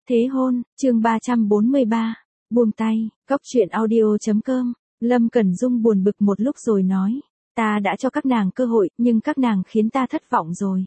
Thế hôn, chương 343, buông tay, góc truyện audio.com, Lâm Cẩn Dung buồn bực một lúc rồi nói, ta đã cho các nàng cơ hội, nhưng các nàng khiến ta thất vọng rồi.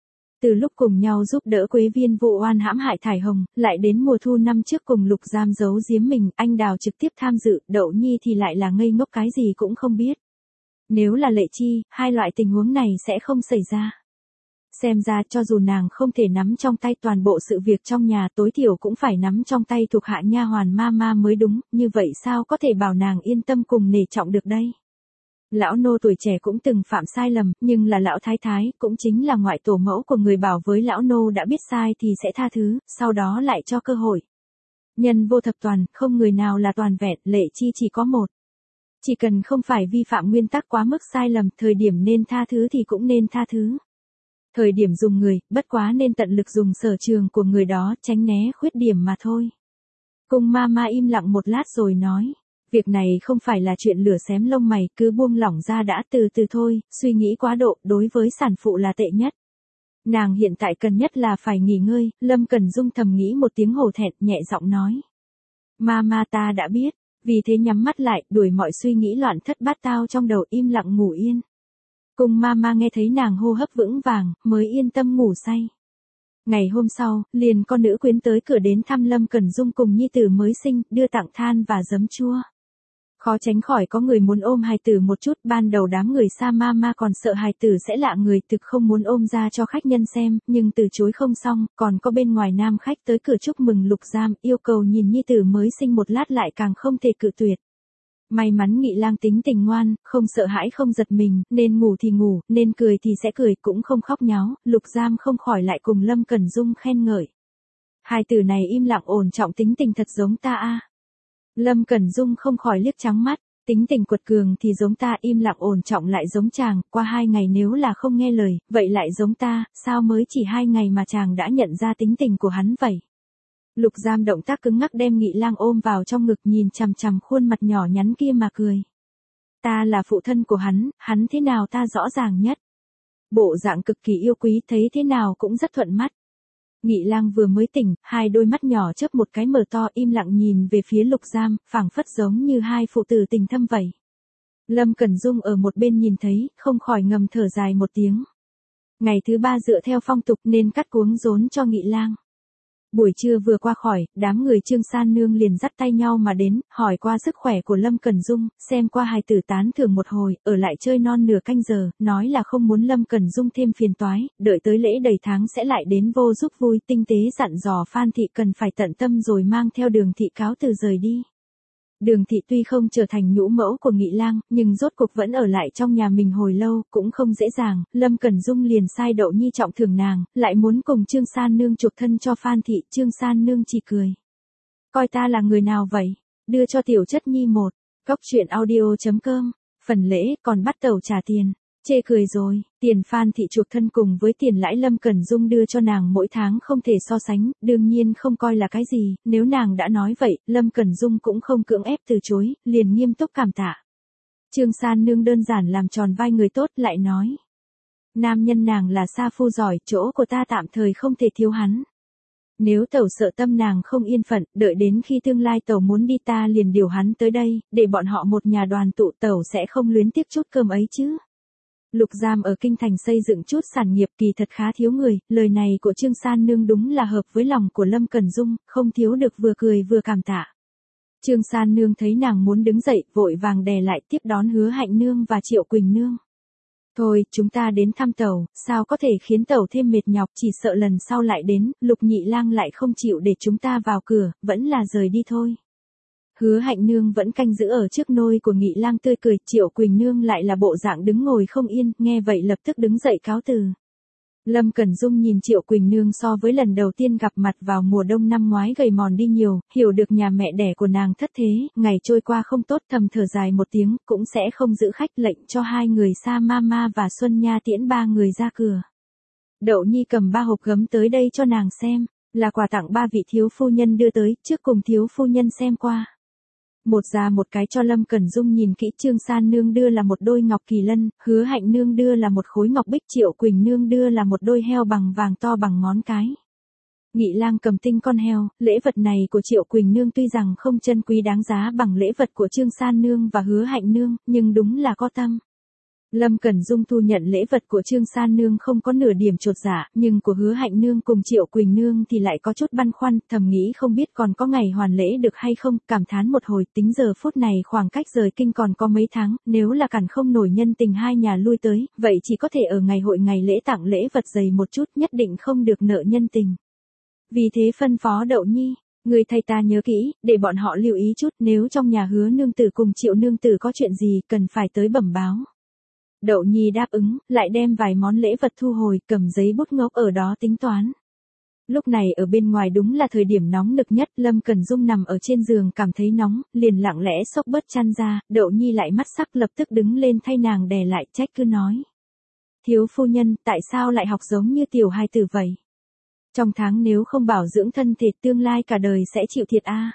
Từ lúc cùng nhau giúp đỡ Quế Viên vụ oan hãm hại Thải Hồng, lại đến mùa thu năm trước cùng Lục Giam giấu giếm mình, anh Đào trực tiếp tham dự, Đậu Nhi thì lại là ngây ngốc cái gì cũng không biết. Nếu là Lệ Chi, hai loại tình huống này sẽ không xảy ra. Xem ra cho dù nàng không thể nắm trong tay toàn bộ sự việc trong nhà, tối thiểu cũng phải nắm trong tay thuộc hạ nha hoàn Mama mới đúng, như vậy sao có thể bảo nàng yên tâm cùng nể trọng được đây. Lão nô tuổi trẻ cũng từng phạm sai lầm, nhưng là lão thái thái, cũng chính là ngoại tổ mẫu của người bảo với lão nô đã biết sai thì sẽ tha thứ, sau đó lại cho cơ hội. Nhân vô thập toàn, không người nào là toàn vẹn, Lệ Chi chỉ có một. Chỉ cần không phải vi phạm nguyên tắc quá mức sai lầm, thời điểm nên tha thứ thì cũng nên tha thứ. Thời điểm dùng người, bất quá nên tận lực dùng sở trường của người đó, tránh né khuyết điểm mà thôi. Cung Mama im lặng một lát rồi nói, việc này không phải là chuyện lửa xém lông mày, cứ buông lỏng ra đã, từ từ thôi, suy nghĩ quá độ, đối với sản phụ là tệ nhất. Nàng hiện tại cần nhất là phải nghỉ ngơi, Lâm Cẩn Dung thầm nghĩ một tiếng hổ thẹn, nhẹ giọng nói. Mama ta đã biết, vì thế nhắm mắt lại, đuổi mọi suy nghĩ loạn thất bát tao trong đầu, im lặng ngủ yên. Cung Mama nghe thấy nàng hô hấp vững vàng, mới yên tâm ngủ say. Ngày hôm sau, liền con nữ quyến tới cửa đến thăm Lâm Cẩn Dung cùng nhi tử mới sinh, đưa tặng than và giấm chua. Khó tránh khỏi có người muốn ôm hài tử một chút, ban đầu đám người xa Mama còn sợ hài tử sẽ lạ người, thực không muốn ôm ra cho khách nhân xem, nhưng từ chối không xong, còn có bên ngoài nam khách tới cửa chúc mừng Lục Giam, yêu cầu nhìn nhi tử mới sinh một lát lại càng không thể cự tuyệt. May mắn Nghị Lang tính tình ngoan, không sợ hãi không giật mình, nên ngủ thì ngủ, nên cười thì sẽ cười, cũng không khóc nháo, Lục Giam không khỏi lại cùng Lâm Cẩn Dung khen ngợi. Hai từ này im lặng ổn trọng, tính tình thật giống ta a. Lâm Cẩn Dung không khỏi liếc trắng mắt, tính tình quật cường thì giống ta, im lặng ổn trọng lại giống chàng, qua 2 ngày nếu là không nghe lời, vậy lại giống ta, sao mới chỉ 2 ngày mà chàng đã nhận ra tính tình của hắn vậy? Lục Giam động tác cứng ngắc đem Nghị Lang ôm vào trong ngực, nhìn chằm chằm khuôn mặt nhỏ nhắn kia mà cười. Ta là phụ thân của hắn thế nào ta rõ ràng nhất. Bộ dạng cực kỳ yêu quý, thấy thế nào cũng rất thuận mắt. Nghị Lang vừa mới tỉnh, hai đôi mắt nhỏ chớp một cái mở to, im lặng nhìn về phía Lục Giam, phảng phất giống như hai phụ tử tình thâm vậy. Lâm Cẩn Dung ở một bên nhìn thấy, không khỏi ngầm thở dài một tiếng. Ngày thứ 3 dựa theo phong tục nên cắt cuống rốn cho Nghị Lang. Buổi trưa vừa qua khỏi, đám người Trương San Nương liền dắt tay nhau mà đến, hỏi qua sức khỏe của Lâm Cẩn Dung, xem qua hài tử tán thưởng một hồi, ở lại chơi non nửa canh giờ, nói là không muốn Lâm Cẩn Dung thêm phiền toái, đợi tới lễ đầy tháng sẽ lại đến vô giúp vui, tinh tế dặn dò Phan Thị cần phải tận tâm rồi mang theo Đường Thị cáo từ rời đi. Đường Thị tuy không trở thành nhũ mẫu của Nghị Lang, nhưng rốt cuộc vẫn ở lại trong nhà mình hồi lâu, cũng không dễ dàng, Lâm Cẩn Dung liền sai Đậu Nhi trọng thưởng nàng, lại muốn cùng Trương San Nương chuộc thân cho Phan Thị, Trương San Nương chỉ cười. Coi ta là người nào vậy? Đưa cho tiểu chất nhi một, góc truyện audio.com, phần lễ, còn bắt tàu trả tiền. Chê cười rồi, tiền Phan Thị chuộc thân cùng với tiền lãi Lâm Cẩn Dung đưa cho nàng mỗi tháng không thể so sánh, đương nhiên không coi là cái gì, nếu nàng đã nói vậy, Lâm Cẩn Dung cũng không cưỡng ép từ chối, liền nghiêm túc cảm tạ. Trương San Nương đơn giản làm tròn vai người tốt, lại nói. Nam nhân nàng là sa phu giỏi, chỗ của ta tạm thời không thể thiếu hắn. Nếu tẩu sợ tâm nàng không yên phận, đợi đến khi tương lai tẩu muốn đi ta liền điều hắn tới đây, để bọn họ một nhà đoàn tụ, tẩu sẽ không luyến tiếc chút cơm ấy chứ. Lục Giam ở kinh thành xây dựng chút sản nghiệp, kỳ thật khá thiếu người, lời này của Trương San Nương đúng là hợp với lòng của Lâm Cẩn Dung, không thiếu được vừa cười vừa cảm tạ. Trương San Nương thấy nàng muốn đứng dậy, vội vàng đè lại, tiếp đón Hứa Hạnh Nương và Triệu Quỳnh Nương. Thôi, chúng ta đến thăm tẩu, sao có thể khiến tẩu thêm mệt nhọc, chỉ sợ lần sau lại đến, Lục Nhị Lang lại không chịu để chúng ta vào cửa, vẫn là rời đi thôi. Hứa Hạnh Nương vẫn canh giữ ở trước nôi của Nghị Lang tươi cười, Triệu Quỳnh Nương lại là bộ dạng đứng ngồi không yên, nghe vậy lập tức đứng dậy cáo từ. Lâm Cẩn Dung nhìn Triệu Quỳnh Nương so với lần đầu tiên gặp mặt vào mùa đông năm ngoái gầy mòn đi nhiều, hiểu được nhà mẹ đẻ của nàng thất thế, ngày trôi qua không tốt, thầm thở dài một tiếng, cũng sẽ không giữ khách, lệnh cho hai người Sa Mama và Xuân Nha tiễn 3 người ra cửa. Đậu Nhi cầm 3 hộp gấm tới đây cho nàng xem, là quà tặng 3 vị thiếu phu nhân đưa tới, trước cùng thiếu phu nhân xem qua. Một già một cái cho Lâm Cẩn Dung nhìn kỹ, Trương San Nương đưa là một đôi ngọc kỳ lân, Hứa Hạnh Nương đưa là một khối ngọc bích, Triệu Quỳnh Nương đưa là một đôi heo bằng vàng to bằng ngón cái. Nghị Lang cầm tinh con heo, lễ vật này của Triệu Quỳnh Nương tuy rằng không chân quý đáng giá bằng lễ vật của Trương San Nương và Hứa Hạnh Nương, nhưng đúng là có tâm. Lâm Cẩn Dung thu nhận lễ vật của Trương San Nương không có nửa điểm chột dạ, nhưng của Hứa Hạnh Nương cùng Triệu Quỳnh Nương thì lại có chút băn khoăn, thầm nghĩ không biết còn có ngày hoàn lễ được hay không, cảm thán một hồi, tính giờ phút này khoảng cách rời kinh còn có mấy tháng, nếu là cản không nổi nhân tình hai nhà lui tới, vậy chỉ có thể ở ngày hội ngày lễ tặng lễ vật dày một chút, nhất định không được nợ nhân tình. Vì thế phân phó Đậu Nhi, người thầy ta nhớ kỹ, để bọn họ lưu ý chút, nếu trong nhà Hứa nương tử cùng Triệu nương tử có chuyện gì, cần phải tới bẩm báo. Đậu Nhi đáp ứng, lại đem vài món lễ vật thu hồi, cầm giấy bút ngốc ở đó tính toán. Lúc này ở bên ngoài đúng là thời điểm nóng nực nhất, Lâm Cẩn Dung nằm ở trên giường cảm thấy nóng, liền lặng lẽ xốc bớt chăn ra, Đậu Nhi lại mắt sắc lập tức đứng lên thay nàng đè lại, trách cứ nói. Thiếu phu nhân, tại sao lại học giống như tiểu hài tử vậy? Trong tháng nếu không bảo dưỡng thân thể tương lai cả đời sẽ chịu thiệt a.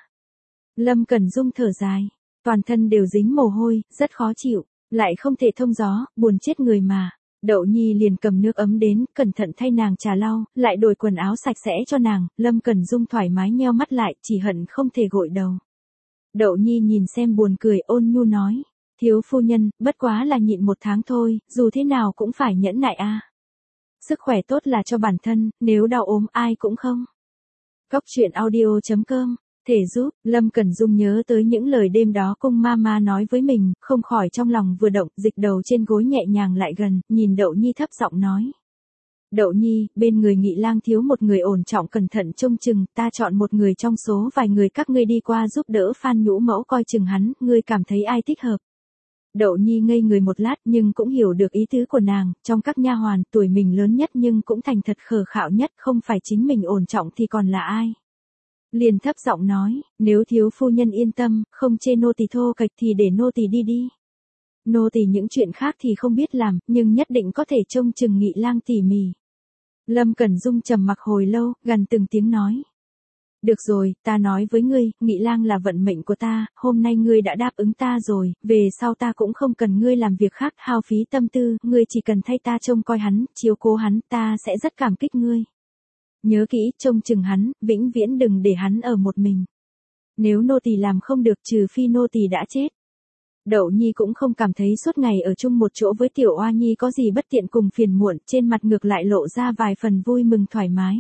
Lâm Cẩn Dung thở dài, toàn thân đều dính mồ hôi, rất khó chịu. Lại không thể thông gió, buồn chết người mà. Đậu Nhi liền cầm nước ấm đến, cẩn thận thay nàng trà lau, lại đổi quần áo sạch sẽ cho nàng, Lâm Cẩn Dung thoải mái nheo mắt lại, chỉ hận không thể gội đầu. Đậu Nhi nhìn xem buồn cười ôn nhu nói, thiếu phu nhân, bất quá là nhịn một tháng thôi, dù thế nào cũng phải nhẫn nại a. Sức khỏe tốt là cho bản thân, nếu đau ốm ai cũng không. Cóc truyện audio.com Thể giúp, Lâm Cẩn Dung nhớ tới những lời đêm đó cung mama nói với mình, không khỏi trong lòng vừa động, dịch đầu trên gối nhẹ nhàng lại gần, nhìn Đậu Nhi thấp giọng nói. Đậu Nhi, bên người Nghị Lang thiếu một người ổn trọng cẩn thận trông chừng, ta chọn một người trong số vài người các ngươi đi qua giúp đỡ Phan Nhũ Mẫu coi chừng hắn, ngươi cảm thấy ai thích hợp. Đậu Nhi ngây người một lát nhưng cũng hiểu được ý tứ của nàng, trong các nha hoàn, tuổi mình lớn nhất nhưng cũng thành thật khờ khạo nhất, không phải chính mình ổn trọng thì còn là ai. Liền thấp giọng nói, nếu thiếu phu nhân yên tâm, không chê nô tỳ thô kệch thì để nô tỳ đi. Nô tỳ những chuyện khác thì không biết làm, nhưng nhất định có thể trông chừng Nghị Lang tỉ mỉ. Lâm Cẩn Dung trầm mặc hồi lâu, gần từng tiếng nói. Được rồi, ta nói với ngươi, Nghị Lang là vận mệnh của ta, hôm nay ngươi đã đáp ứng ta rồi, về sau ta cũng không cần ngươi làm việc khác hao phí tâm tư, ngươi chỉ cần thay ta trông coi hắn, chiếu cố hắn, ta sẽ rất cảm kích ngươi. Nhớ kỹ, trông chừng hắn, vĩnh viễn đừng để hắn ở một mình. Nếu nô tỳ làm không được trừ phi nô tỳ đã chết. Đậu Nhi cũng không cảm thấy suốt ngày ở chung một chỗ với Tiểu Oa Nhi có gì bất tiện cùng phiền muộn, trên mặt ngược lại lộ ra vài phần vui mừng thoải mái.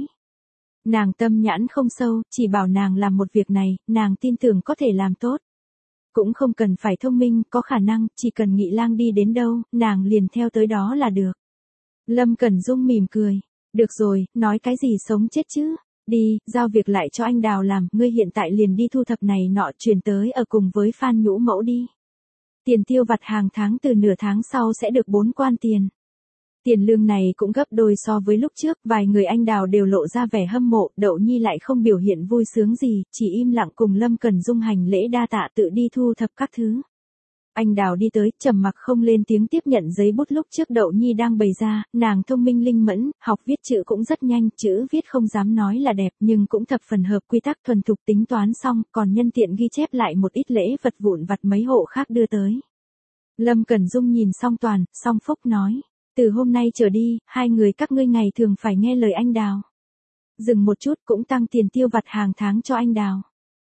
Nàng tâm nhãn không sâu, chỉ bảo nàng làm một việc này, nàng tin tưởng có thể làm tốt. Cũng không cần phải thông minh, có khả năng, chỉ cần Nghị Lang đi đến đâu, nàng liền theo tới đó là được. Lâm Cẩn Dung mỉm cười. Được rồi, nói cái gì sống chết chứ. Đi, giao việc lại cho anh Đào làm, ngươi hiện tại liền đi thu thập này nọ chuyển tới ở cùng với Phan Nhũ Mẫu đi. Tiền tiêu vặt hàng tháng từ nửa tháng sau sẽ được 4 quan tiền. Tiền lương này cũng gấp đôi so với lúc trước, vài người anh Đào đều lộ ra vẻ hâm mộ, Đậu Nhi lại không biểu hiện vui sướng gì, chỉ im lặng cùng Lâm Cẩn Dung hành lễ đa tạ tự đi thu thập các thứ. Anh Đào đi tới, trầm mặc không lên tiếng tiếp nhận giấy bút lúc trước Đậu Nhi đang bày ra, nàng thông minh linh mẫn, học viết chữ cũng rất nhanh, chữ viết không dám nói là đẹp nhưng cũng thập phần hợp quy tắc thuần thục tính toán xong, còn nhân tiện ghi chép lại một ít lễ vật vụn vặt mấy hộ khác đưa tới. Lâm Cẩn Dung nhìn xong toàn, song phúc nói, từ hôm nay trở đi, hai người các ngươi ngày thường phải nghe lời anh Đào. Dừng một chút cũng tăng tiền tiêu vặt hàng tháng cho anh Đào.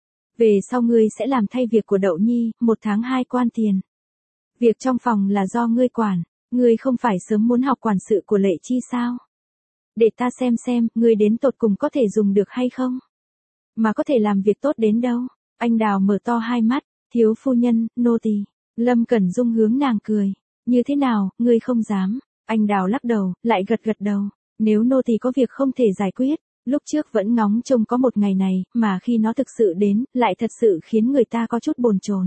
Về sau ngươi sẽ làm thay việc của Đậu Nhi, 1 tháng 2 quan tiền. Việc trong phòng là do ngươi quản, ngươi không phải sớm muốn học quản sự của Lệ Chi sao? Để ta xem, ngươi đến tột cùng có thể dùng được hay không? Mà có thể làm việc tốt đến đâu? Anh Đào mở to hai mắt, thiếu phu nhân, nô tỳ. Lâm Cẩn Dung hướng nàng cười. Như thế nào, ngươi không dám? Anh Đào lắc đầu, lại gật đầu. Nếu nô tỳ có việc không thể giải quyết. Lúc trước vẫn ngóng trông có một ngày này, mà khi nó thực sự đến, lại thật sự khiến người ta có chút bồn chồn.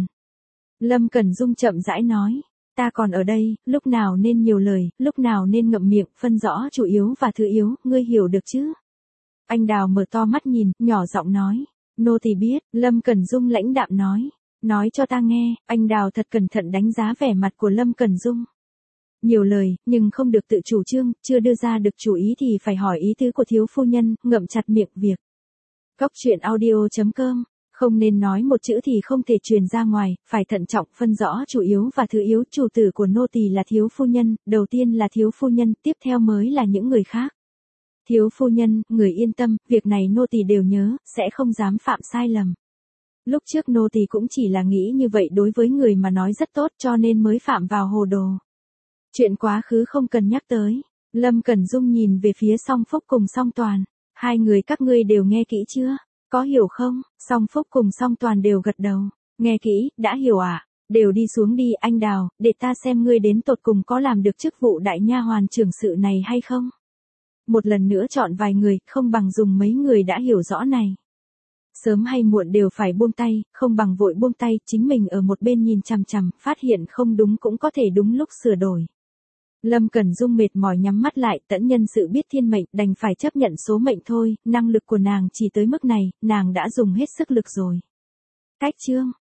Lâm Cẩn Dung chậm rãi nói, ta còn ở đây, lúc nào nên nhiều lời, lúc nào nên ngậm miệng, phân rõ chủ yếu và thứ yếu, ngươi hiểu được chứ? Anh Đào mở to mắt nhìn, nhỏ giọng nói, nô tỳ biết, Lâm Cẩn Dung lãnh đạm nói cho ta nghe, anh Đào thật cẩn thận đánh giá vẻ mặt của Lâm Cẩn Dung. Nhiều lời, nhưng không được tự chủ trương, chưa đưa ra được chủ ý thì phải hỏi ý tứ của thiếu phu nhân, ngậm chặt miệng việc. Cóc truyện audio.com, không nên nói một chữ thì không thể truyền ra ngoài, phải thận trọng phân rõ chủ yếu và thứ yếu, chủ tử của nô tỳ là thiếu phu nhân, đầu tiên là thiếu phu nhân, tiếp theo mới là những người khác. Thiếu phu nhân, người yên tâm, việc này nô tỳ đều nhớ, sẽ không dám phạm sai lầm. Lúc trước nô tỳ cũng chỉ là nghĩ như vậy đối với người mà nói rất tốt cho nên mới phạm vào hồ đồ. Chuyện quá khứ không cần nhắc tới. Lâm Cẩn Dung nhìn về phía Song Phúc cùng Song Toàn. Hai người các ngươi đều nghe kỹ chưa? Có hiểu không? Song Phúc cùng Song Toàn đều gật đầu. Nghe kỹ, đã hiểu ạ. Đều đi xuống đi anh Đào, để ta xem ngươi đến tột cùng có làm được chức vụ đại nha hoàn trưởng sự này hay không. Một lần nữa chọn vài người, không bằng dùng mấy người đã hiểu rõ này. Sớm hay muộn đều phải buông tay, không bằng vội buông tay, chính mình ở một bên nhìn chằm chằm, phát hiện không đúng cũng có thể đúng lúc sửa đổi. Lâm Cẩn Dung mệt mỏi nhắm mắt lại, tẫn nhân sự biết thiên mệnh, đành phải chấp nhận số mệnh thôi, năng lực của nàng chỉ tới mức này, nàng đã dùng hết sức lực rồi. Cách chương